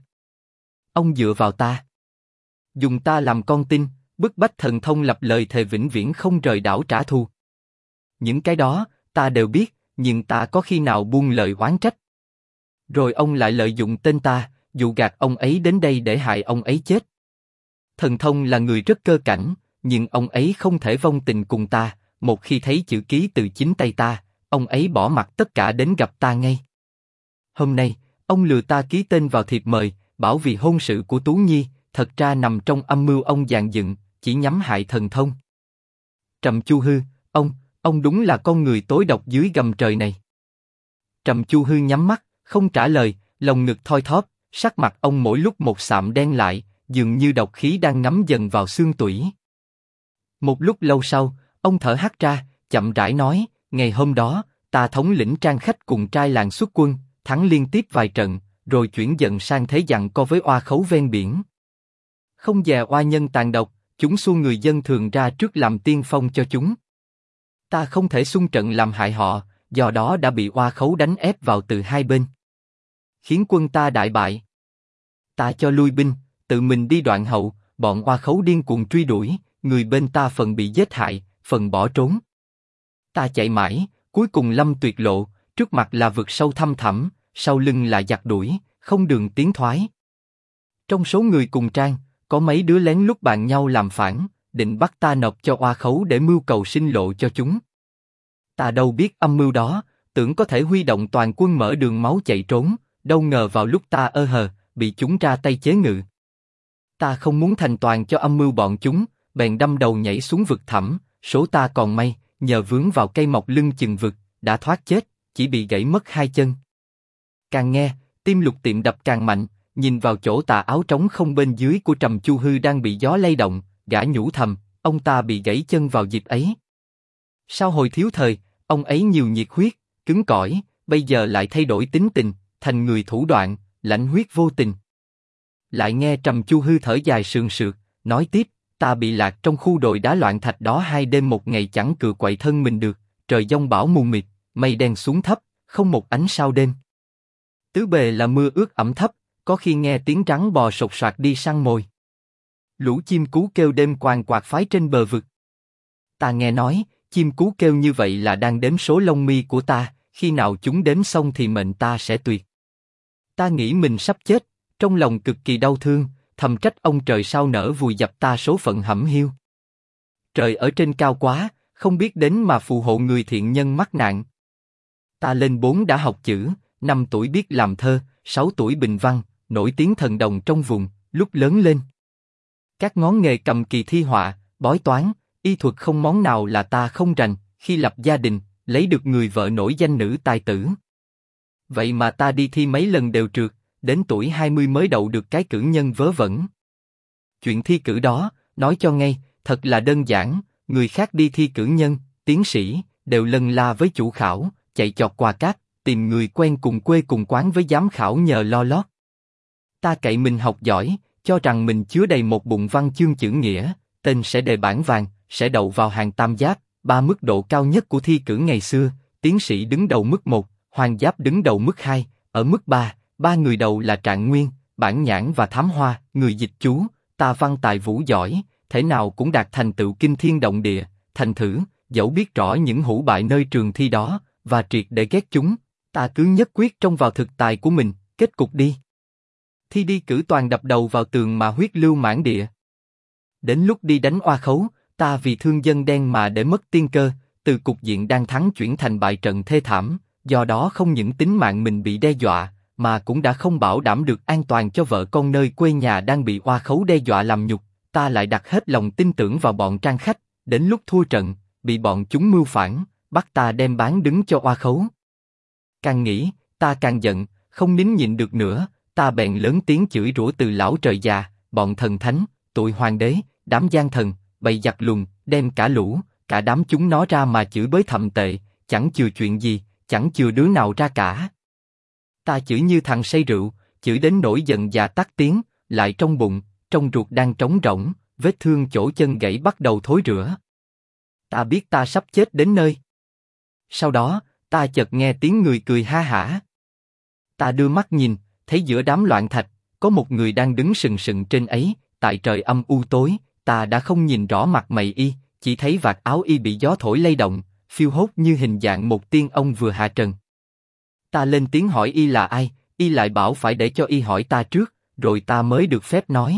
Ông dựa vào ta, dùng ta làm con tin, bức bách thần thông lập lời thề vĩnh viễn không rời đảo trả thù. Những cái đó, ta đều biết, nhưng ta có khi nào buông lời oán trách. Rồi ông lại lợi dụng tên ta, dụ gạt ông ấy đến đây để hại ông ấy chết. Thần thông là người rất cơ cảnh, nhưng ông ấy không thể vong tình cùng ta, một khi thấy chữ ký từ chính tay ta, ông ấy bỏ mặc tất cả đến gặp ta ngay. Hôm nay, ông lừa ta ký tên vào thiệp mời, bảo vì hôn sự của Tú Nhi, thật ra nằm trong âm mưu ông dàn dựng, chỉ nhắm hại thần thông. Trầm Chu Hư, ông đúng là con người tối độc dưới gầm trời này. Trầm Chu Hư nhắm mắt, không trả lời, lồng ngực thoi thóp, sắc mặt ông mỗi lúc một sạm đen lại, dường như độc khí đang ngấm dần vào xương tủy. Một lúc lâu sau, ông thở hắt ra, chậm rãi nói, ngày hôm đó, ta thống lĩnh trang khách cùng trai làng xuất quân, thắng liên tiếp vài trận, rồi chuyển dần sang thế giằng co với oa khấu ven biển. Không dè oa nhân tàn độc, chúng xua người dân thường ra trước làm tiên phong cho chúng. Ta không thể xung trận làm hại họ, do đó đã bị oa khấu đánh ép vào từ hai bên, khiến quân ta đại bại. Ta cho lui binh, tự mình đi đoạn hậu, bọn oa khấu điên cuồng truy đuổi, người bên ta phần bị giết hại, phần bỏ trốn. Ta chạy mãi, cuối cùng lâm tuyệt lộ, trước mặt là vực sâu thăm thẳm, sau lưng là giặc đuổi, không đường tiến thoái. Trong số người cùng trang, có mấy đứa lén lút bàn nhau làm phản, định bắt ta nộp cho oa khấu để mưu cầu sinh lộ cho chúng. Ta đâu biết âm mưu đó, tưởng có thể huy động toàn quân mở đường máu chạy trốn, đâu ngờ vào lúc ta bị chúng ra tay chế ngự. Ta không muốn thành toàn cho âm mưu bọn chúng, bèn đâm đầu nhảy xuống vực thẳm, số ta còn may, nhờ vướng vào cây mọc lưng chừng vực, đã thoát chết, chỉ bị gãy mất 2 chân. Càng nghe, tim Lục Tiệm đập càng mạnh, nhìn vào chỗ tà áo trống không bên dưới của Trầm Chu Hư đang bị gió lay động, gã nhủ thầm, ông ta bị gãy chân vào dịp ấy. Sao hồi thiếu thời, ông ấy nhiều nhiệt huyết, cứng cỏi, bây giờ lại thay đổi tính tình, thành người thủ đoạn, lãnh huyết vô tình. Lại nghe Trầm Chu Hư thở dài sườn sượt, nói tiếp, ta bị lạc trong khu đồi đá loạn thạch đó 2 đêm 1 ngày chẳng cựa quậy thân mình được, trời giông bão mù mịt, mây đen xuống thấp, không một ánh sao đêm. Tứ bề là mưa ướt ẩm thấp, có khi nghe tiếng rắn bò sột soạt đi săn mồi. Lũ chim cú kêu đêm quàng quạt phái trên bờ vực. Ta nghe nói, chim cú kêu như vậy là đang đếm số lông mi của ta, khi nào chúng đếm xong thì mệnh ta sẽ tuyệt. Ta nghĩ mình sắp chết, trong lòng cực kỳ đau thương, thầm trách ông trời sao nỡ vùi dập ta số phận hẩm hiu. Trời ở trên cao quá, không biết đến mà phù hộ người thiện nhân mắc nạn. Ta lên 4 đã học chữ, 5 tuổi biết làm thơ, 6 tuổi bình văn, nổi tiếng thần đồng trong vùng. Lúc lớn lên, các ngón nghề cầm kỳ thi họa, bói toán, y thuật không món nào là ta không rành. Khi lập gia đình, lấy được người vợ nổi danh nữ tài tử. Vậy mà ta đi thi mấy lần đều trượt, đến tuổi 20 mới đậu được cái cử nhân vớ vẩn. Chuyện thi cử đó, nói cho ngay, thật là đơn giản. Người khác đi thi cử nhân, tiến sĩ, đều lân la với chủ khảo, chạy chọt quà cáp, tìm người quen cùng quê cùng quán với giám khảo nhờ lo lót. Ta cậy mình học giỏi, cho rằng mình chứa đầy một bụng văn chương chữ nghĩa, tên sẽ đề bảng vàng, sẽ đậu vào hàng tam giáp, 3 mức độ cao nhất của thi cử ngày xưa. Tiến sĩ đứng đầu mức 1, hoàng giáp đứng đầu mức 2, ở mức 3, 3 người đầu là Trạng Nguyên, Bản Nhãn và Thám Hoa, người dịch chú. Ta văn tài vũ giỏi, thể nào cũng đạt thành tựu kinh thiên động địa. Thành thử, dẫu biết rõ những hủ bại nơi trường thi đó và triệt để ghét chúng, ta cứ nhất quyết trông vào thực tài của mình. Kết cục đi thi đi cử toàn đập đầu vào tường mà huyết lưu mãn địa. Đến lúc đi đánh oa khấu, ta vì thương dân đen mà để mất tiên cơ, từ cục diện đang thắng chuyển thành bại trận thê thảm. Do đó không những tính mạng mình bị đe dọa, mà cũng đã không bảo đảm được an toàn cho vợ con nơi quê nhà đang bị oa khấu đe dọa làm nhục. Ta lại đặt hết lòng tin tưởng vào bọn trang khách, đến lúc thua trận, bị bọn chúng mưu phản, bắt ta đem bán đứng cho oa khấu. Càng nghĩ, ta càng giận, không nín nhịn được nữa, ta bèn lớn tiếng chửi rủa từ lão trời già, bọn thần thánh, tụi hoàng đế, đám gian thần, bầy giặc lùn, đem cả đám chúng nó ra mà chửi bới thậm tệ, chẳng chừa chuyện gì, chẳng chừa đứa nào ra cả. Ta chửi như thằng say rượu, chửi đến nỗi giận già tắt tiếng, lại trong bụng, trong ruột đang trống rỗng, vết thương chỗ chân gãy bắt đầu thối rữa. Ta biết ta sắp chết đến nơi. Sau đó, ta chợt nghe tiếng người cười ha hả. Ta đưa mắt nhìn, thấy giữa đám loạn thạch, có một người đang đứng sừng sừng trên ấy. Tại trời âm u tối, ta đã không nhìn rõ mặt mày y, chỉ thấy vạt áo y bị gió thổi lay động, phiêu hốt như hình dạng một tiên ông vừa hạ trần. Ta lên tiếng hỏi y là ai, y lại bảo phải để cho y hỏi ta trước, rồi ta mới được phép nói.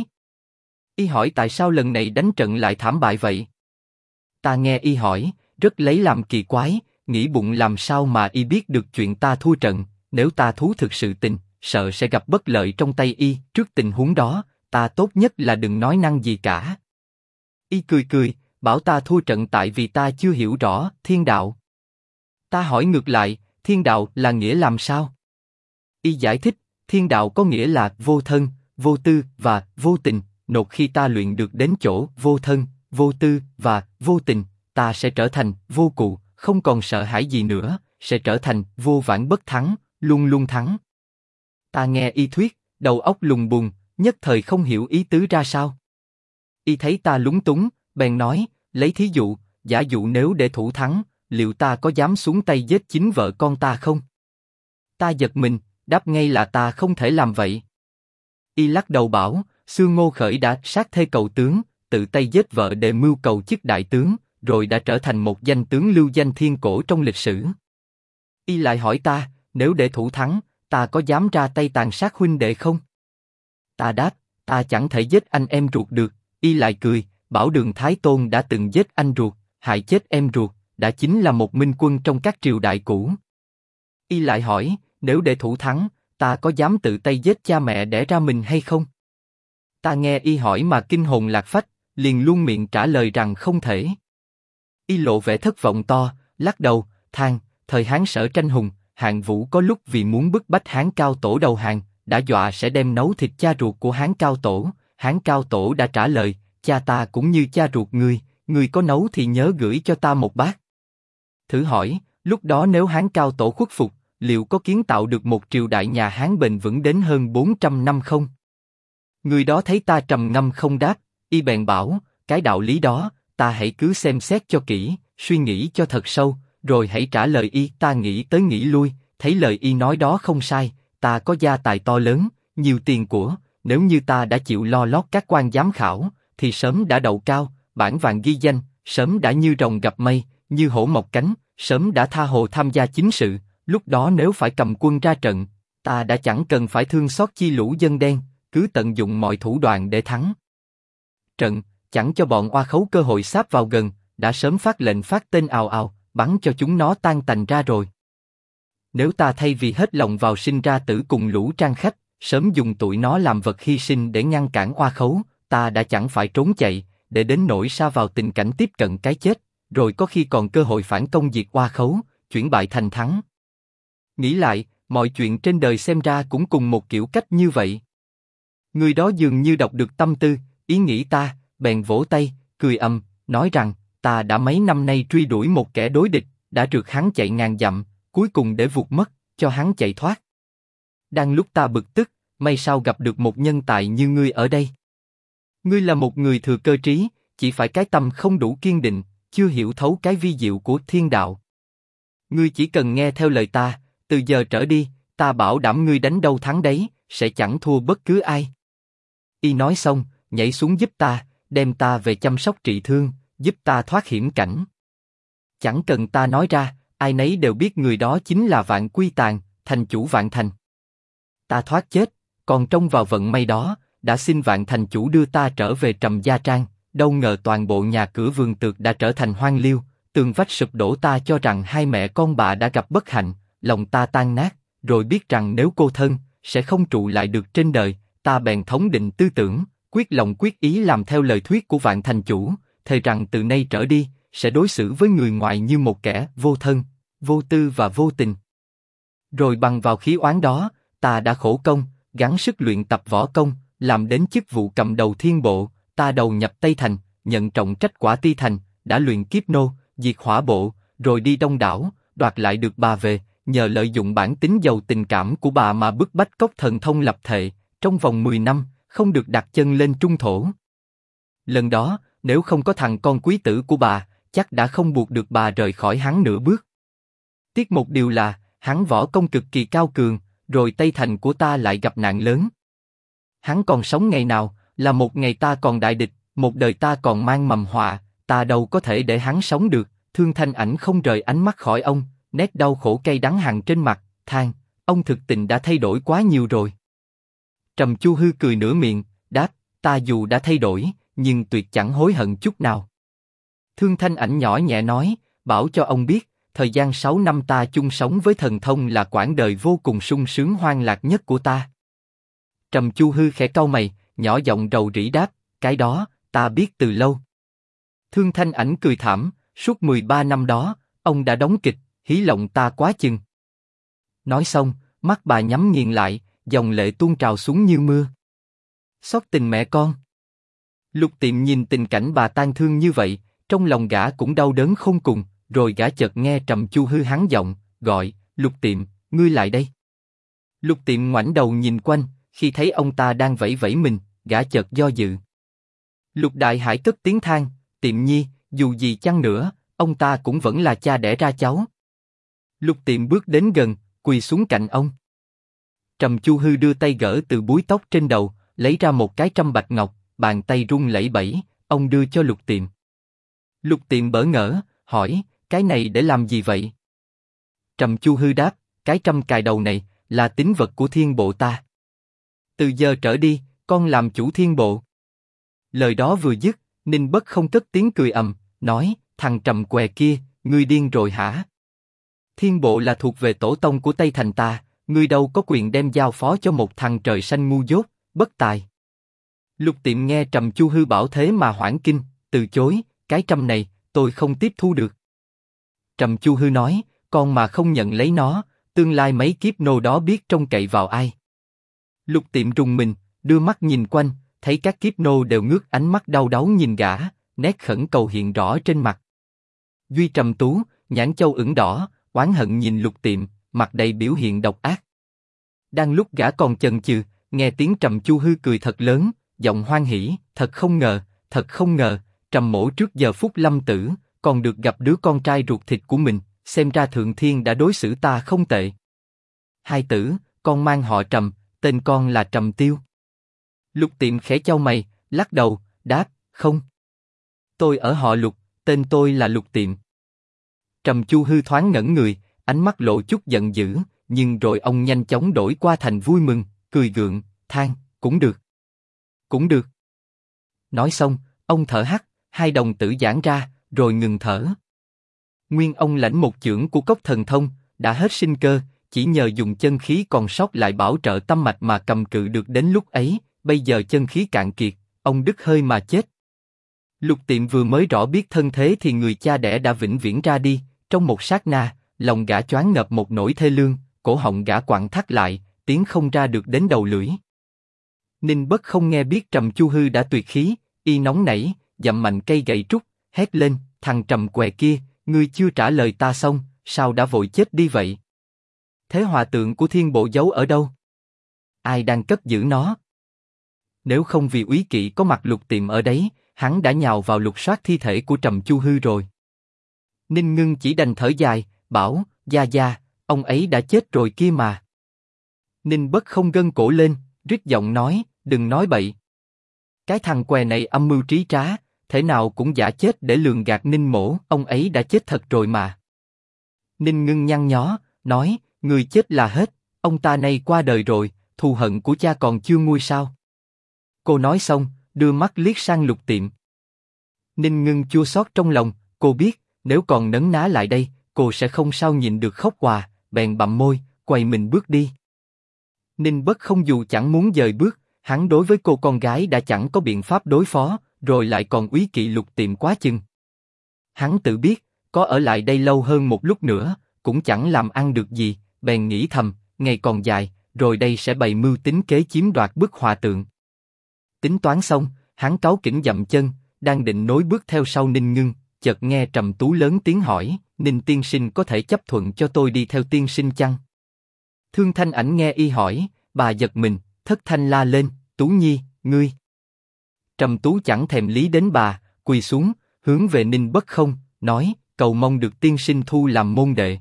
Y hỏi tại sao lần này đánh trận lại thảm bại vậy. Ta nghe y hỏi, rất lấy làm kỳ quái, nghĩ bụng làm sao mà y biết được chuyện ta thua trận. Nếu ta thú thực sự tình, sợ sẽ gặp bất lợi trong tay y. Trước tình huống đó, ta tốt nhất là đừng nói năng gì cả. Y cười, bảo ta thua trận tại vì ta chưa hiểu rõ thiên đạo. Ta hỏi ngược lại, thiên đạo là nghĩa làm sao? Y giải thích, thiên đạo có nghĩa là vô thân, vô tư và vô tình. Nột khi ta luyện được đến chỗ vô thân, vô tư và vô tình, ta sẽ trở thành vô cụ, không còn sợ hãi gì nữa, sẽ trở thành vô vãn bất thắng, luôn luôn thắng. Ta nghe y thuyết, đầu óc lùng bùng, nhất thời không hiểu ý tứ ra sao. Y thấy ta lúng túng, bèn nói, lấy thí dụ, giả dụ nếu để thủ thắng, liệu ta có dám xuống tay giết chính vợ con ta không? Ta giật mình, đáp ngay là ta không thể làm vậy. Y lắc đầu bảo, xưa Ngô Khởi đã sát thê cầu tướng, tự tay giết vợ để mưu cầu chức đại tướng, rồi đã trở thành một danh tướng lưu danh thiên cổ trong lịch sử. Y lại hỏi ta, nếu để thủ thắng, ta có dám ra tay tàn sát huynh đệ không? Ta đáp, Ta chẳng thể giết anh em ruột được. Y lại cười, bảo Đường Thái Tôn đã từng giết anh ruột, hại chết em ruột, đã chính là một minh quân trong các triều đại cũ. Y lại hỏi, nếu để thủ thắng, ta có dám tự tay giết cha mẹ đẻ ra mình hay không? Ta nghe Y hỏi mà kinh hồn lạc phách, liền luôn miệng trả lời rằng không thể. Y lộ vẻ thất vọng to, lắc đầu, than, thời Hán Sở tranh hùng, Hạng Vũ có lúc vì muốn bức bách Hán Cao Tổ đầu hàng, đã dọa sẽ đem nấu thịt cha ruột của Hán Cao Tổ. Hán Cao Tổ đã trả lời, cha ta cũng như cha ruột ngươi có nấu thì nhớ gửi cho ta một bát. Thử hỏi, lúc đó nếu Hán Cao Tổ khuất phục, liệu có kiến tạo được một triều đại nhà Hán bền vững đến hơn 400 năm không? Người đó thấy ta trầm ngâm không đáp, Y bèn bảo, cái đạo lý đó, ta hãy cứ xem xét cho kỹ, suy nghĩ cho thật sâu, rồi hãy trả lời Y. Ta nghĩ tới nghĩ lui, thấy lời Y nói đó không sai, ta có gia tài to lớn, nhiều tiền của, nếu như ta đã chịu lo lót các quan giám khảo, thì sớm đã đậu cao, bảng vàng ghi danh, sớm đã như rồng gặp mây, như hổ mọc cánh, sớm đã tha hồ tham gia chính sự. Lúc đó nếu phải cầm quân ra trận, ta đã chẳng cần phải thương xót chi lũ dân đen, cứ tận dụng mọi thủ đoạn để thắng trận, chẳng cho bọn oa khấu cơ hội sáp vào gần, đã sớm phát lệnh phát tên ào ào, bắn cho chúng nó tan tành ra rồi. Nếu ta thay vì hết lòng vào sinh ra tử cùng lũ trang khách, sớm dùng tụi nó làm vật hy sinh để ngăn cản oa khấu, ta đã chẳng phải trốn chạy, để đến nỗi sa vào tình cảnh tiếp cận cái chết, rồi có khi còn cơ hội phản công diệt oa khấu, chuyển bại thành thắng. Nghĩ lại, mọi chuyện trên đời xem ra cũng cùng một kiểu cách như vậy. Người đó dường như đọc được tâm tư, ý nghĩ ta, bèn vỗ tay, cười ầm, nói rằng, ta đã mấy năm nay truy đuổi một kẻ đối địch, đã rượt hắn chạy ngàn dặm, cuối cùng để vụt mất, cho hắn chạy thoát. Đang lúc ta bực tức, may sao gặp được một nhân tài như ngươi ở đây. Ngươi là một người thừa cơ trí, chỉ phải cái tâm không đủ kiên định, chưa hiểu thấu cái vi diệu của thiên đạo. Ngươi chỉ cần nghe theo lời ta, từ giờ trở đi, ta bảo đảm ngươi đánh đâu thắng đấy, sẽ chẳng thua bất cứ ai. Y nói xong, nhảy xuống giúp ta, đem ta về chăm sóc trị thương, giúp ta thoát hiểm cảnh. Chẳng cần ta nói ra, ai nấy đều biết người đó chính là Vạn Quy Tàn, thành chủ Vạn Thành. Ta thoát chết, còn trông vào vận may đó, đã xin Vạn Thành chủ đưa ta trở về Trầm Gia Trang, đâu ngờ toàn bộ nhà cửa vườn tược đã trở thành hoang liêu, tường vách sụp đổ. Ta cho rằng hai mẹ con bà đã gặp bất hạnh, lòng ta tan nát, rồi biết rằng nếu cô thân, sẽ không trụ lại được trên đời, ta bèn thống định tư tưởng, quyết lòng quyết ý làm theo lời thuyết của Vạn Thành chủ, thề rằng từ nay trở đi, sẽ đối xử với người ngoài như một kẻ vô thân, vô tư và vô tình. Rồi bằng vào khí oán đó, ta đã khổ công, gắng sức luyện tập võ công, làm đến chức vụ cầm đầu thiên bộ. Ta đầu nhập Tây Thành, nhận trọng trách Quả Ti Thành, đã luyện kiếp nô, diệt hỏa bộ, rồi đi Đông Đảo, đoạt lại được bà về, nhờ lợi dụng bản tính giàu tình cảm của bà mà bức bách Cốc Thần Thông lập thệ, trong vòng 10 năm, không được đặt chân lên trung thổ. Lần đó, nếu không có thằng con quý tử của bà, chắc đã không buộc được bà rời khỏi hắn nửa bước. Tiếc một điều là, hắn võ công cực kỳ cao cường, rồi Tây Thành của ta lại gặp nạn lớn. Hắn còn sống ngày nào, là một ngày ta còn đại địch, một đời ta còn mang mầm họa, ta đâu có thể để hắn sống được. Thương Thanh Ảnh không rời ánh mắt khỏi ông, nét đau khổ cay đắng hằn trên mặt, than, ông thực tình đã thay đổi quá nhiều rồi. Trầm Chu Hư cười nửa miệng, đáp, ta dù đã thay đổi, nhưng tuyệt chẳng hối hận chút nào. Thương Thanh Ảnh nhỏ nhẹ nói, bảo cho ông biết, thời gian 6 năm ta chung sống với thần thông là quãng đời vô cùng sung sướng hoang lạc nhất của ta. Trầm Chu Hư khẽ cau mày, nhỏ giọng rầu rĩ đáp, cái đó, ta biết từ lâu. Thương Thanh Ảnh cười thảm, suốt 13 năm đó, ông đã đóng kịch, hí lộng ta quá chừng. Nói xong, mắt bà nhắm nghiền lại, dòng lệ tuôn trào xuống như mưa. Xót tình mẹ con. Lục Tiệm nhìn tình cảnh bà tang thương như vậy, trong lòng gã cũng đau đớn khôn cùng, rồi gã chợt nghe Trầm Chu Hư hắn giọng, gọi, Lục Tiệm, ngươi lại đây. Lục Tiệm ngoảnh đầu nhìn quanh, khi thấy ông ta đang vẫy vẫy mình, gã chợt do dự. Lục Đại Hải cất tiếng than, Tiệm nhi, dù gì chăng nữa, ông ta cũng vẫn là cha đẻ ra cháu. Lục Tiệm bước đến gần, quỳ xuống cạnh ông. Trầm Chu Hư đưa tay gỡ từ búi tóc trên đầu, lấy ra một cái trâm bạch ngọc, bàn tay run lẩy bẩy, ông đưa cho Lục Tiệm. Lục Tiệm bỡ ngỡ, hỏi, cái này để làm gì vậy? Trầm Chu Hư đáp, cái trâm cài đầu này là tín vật của thiên bộ ta. Từ giờ trở đi, con làm chủ Thiên Bộ. Lời đó vừa dứt, Ninh Bất Không cất tiếng cười ầm, nói, thằng trầm què kia, ngươi điên rồi hả? Thiên Bộ là thuộc về tổ tông của Tây Thành ta, ngươi đâu có quyền đem giao phó cho một thằng trời xanh ngu dốt, bất tài. Lục Tiệm nghe Trầm Chu Hư bảo thế mà hoảng kinh, từ chối, cái trầm này, tôi không tiếp thu được. Trầm Chu Hư nói, con mà không nhận lấy nó, tương lai mấy kiếp nô đó biết trông cậy vào ai. Lục Tiệm rùng mình, đưa mắt nhìn quanh, thấy các kiếp nô đều ngước ánh mắt đau đáu nhìn gã, nét khẩn cầu hiện rõ trên mặt. Duy Trầm Tú, nhãn châu ửng đỏ, oán hận nhìn Lục Tiệm, mặt đầy biểu hiện độc ác. Đang lúc gã còn chần chừ, nghe tiếng Trầm Chu Hư cười thật lớn, giọng hoan hỉ, thật không ngờ, Trầm mỗ trước giờ phút lâm tử, còn được gặp đứa con trai ruột thịt của mình, xem ra Thượng Thiên đã đối xử ta không tệ. Hai tử, con mang họ Trầm, tên con là Trầm Tiêu. Lục Tiệm khẽ chau mày, lắc đầu, đáp, không. Tôi ở họ Lục, tên tôi là Lục Tiệm. Trầm Chu Hư thoáng ngẩn người, ánh mắt lộ chút giận dữ, nhưng rồi ông nhanh chóng đổi qua thành vui mừng, cười gượng, than, cũng được. Cũng được. Nói xong, ông thở hắt, hai đồng tử giãn ra, rồi ngừng thở. Nguyên ông lãnh một chưởng của cốc thần thông, đã hết sinh cơ, chỉ nhờ dùng chân khí còn sót lại bảo trợ tâm mạch mà cầm cự được đến lúc ấy, bây giờ chân khí cạn kiệt, ông đứt hơi mà chết. Lục Tiệm vừa mới rõ biết thân thế thì người cha đẻ đã vĩnh viễn ra đi, trong một sát na, lòng gã choáng ngợp một nỗi thê lương, cổ họng gã quặn thắt lại, tiếng không ra được đến đầu lưỡi. Ninh Bất Không nghe biết Trầm Chu Hư đã tuyệt khí, y nóng nảy, dậm mạnh cây gậy trúc, hét lên, thằng trầm què kia, ngươi chưa trả lời ta xong, sao đã vội chết đi vậy? Thế hòa tượng của Thiên Bộ giấu ở đâu? Ai đang cất giữ nó? Nếu không vì úy kỵ có mặt Lục Tiệm ở đấy, hắn đã nhào vào lục soát thi thể của Trầm Chu Hư rồi. Ninh Ngưng chỉ đành thở dài, bảo, gia, ông ấy đã chết rồi kia mà. Ninh Bất Không gân cổ lên, rít giọng nói, đừng nói bậy. Cái thằng què này âm mưu trí trá, thể nào cũng giả chết để lường gạt Ninh mỗ, ông ấy đã chết thật rồi mà. Ninh Ngưng nhăn nhó, nói, người chết là hết, ông ta nay qua đời rồi, thù hận của cha còn chưa nguôi sao? Cô nói xong, đưa mắt liếc sang Lục Tiệm. Ninh Ngưng chua xót trong lòng, cô biết, nếu còn nấn ná lại đây, cô sẽ không sao nhịn được khóc hòa, bèn bặm môi, quay mình bước đi. Ninh Bất Không dù chẳng muốn dời bước, hắn đối với cô con gái đã chẳng có biện pháp đối phó, rồi lại còn úy kỵ Lục Tiệm quá chừng. Hắn tự biết, có ở lại đây lâu hơn một lúc nữa, cũng chẳng làm ăn được gì, bèn nghĩ thầm, ngày còn dài, rồi đây sẽ bày mưu tính kế chiếm đoạt bức hòa tượng. Tính toán xong, hắn cáu kỉnh dậm chân, đang định nối bước theo sau Ninh Ngưng, chợt nghe Trầm Tú lớn tiếng hỏi, Ninh tiên sinh có thể chấp thuận cho tôi đi theo tiên sinh chăng? Thương Thanh Ảnh nghe y hỏi, bà giật mình, thất thanh la lên, Tú Nhi, ngươi. Trầm Tú chẳng thèm lý đến bà, quỳ xuống, hướng về Ninh Bất Không, nói, cầu mong được tiên sinh thu làm môn đệ.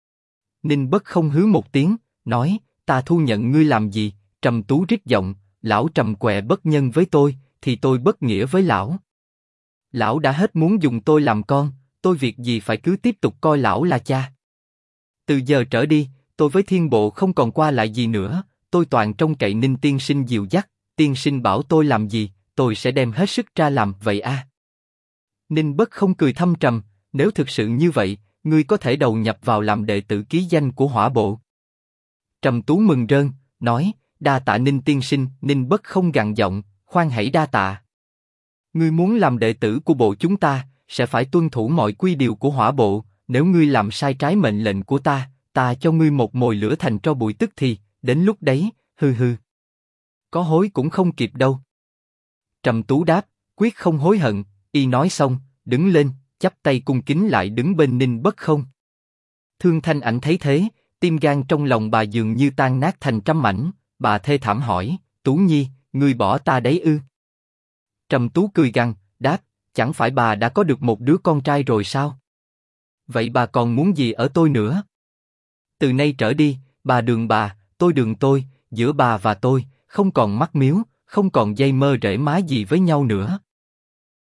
Ninh Bất Không hứ một tiếng, nói, ta thu nhận ngươi làm gì? Trầm Tú rít giọng, lão Trầm què bất nhân với tôi, thì tôi bất nghĩa với lão. Lão đã hết muốn dùng tôi làm con, tôi việc gì phải cứ tiếp tục coi lão là cha. Từ giờ trở đi, tôi với Thiên Bộ không còn qua lại gì nữa, tôi toàn trông cậy Ninh tiên sinh dìu dắt, tiên sinh bảo tôi làm gì, tôi sẽ đem hết sức ra làm vậy a. Ninh Bất Không cười thâm trầm, nếu thực sự như vậy, ngươi có thể đầu nhập vào làm đệ tử ký danh của Hỏa Bộ. Trầm Tú mừng rơn, nói, đa tạ Ninh tiên sinh. Ninh Bất Không gằn giọng, khoan hãy đa tạ. Ngươi muốn làm đệ tử của bộ chúng ta, sẽ phải tuân thủ mọi quy điều của Hỏa Bộ. Nếu ngươi làm sai trái mệnh lệnh của ta, ta cho ngươi một mồi lửa thành tro bụi tức thì. Đến lúc đấy, hừ. Có hối cũng không kịp đâu. Trầm Tú đáp, quyết không hối hận. Y nói xong, đứng lên, chắp tay cung kính lại đứng bên Ninh Bất Không. Thương Thanh Ảnh thấy thế, tim gan trong lòng bà dường như tan nát thành trăm mảnh. Bà thê thảm hỏi, Tú Nhi, ngươi bỏ ta đấy ư? Trầm Tú cười gằn, đáp, chẳng phải bà đã có được một đứa con trai rồi sao? Vậy bà còn muốn gì ở tôi nữa? Từ nay trở đi, bà đường bà, tôi đường tôi, giữa bà và tôi, không còn mắc miếu, không còn dây mơ rễ má gì với nhau nữa.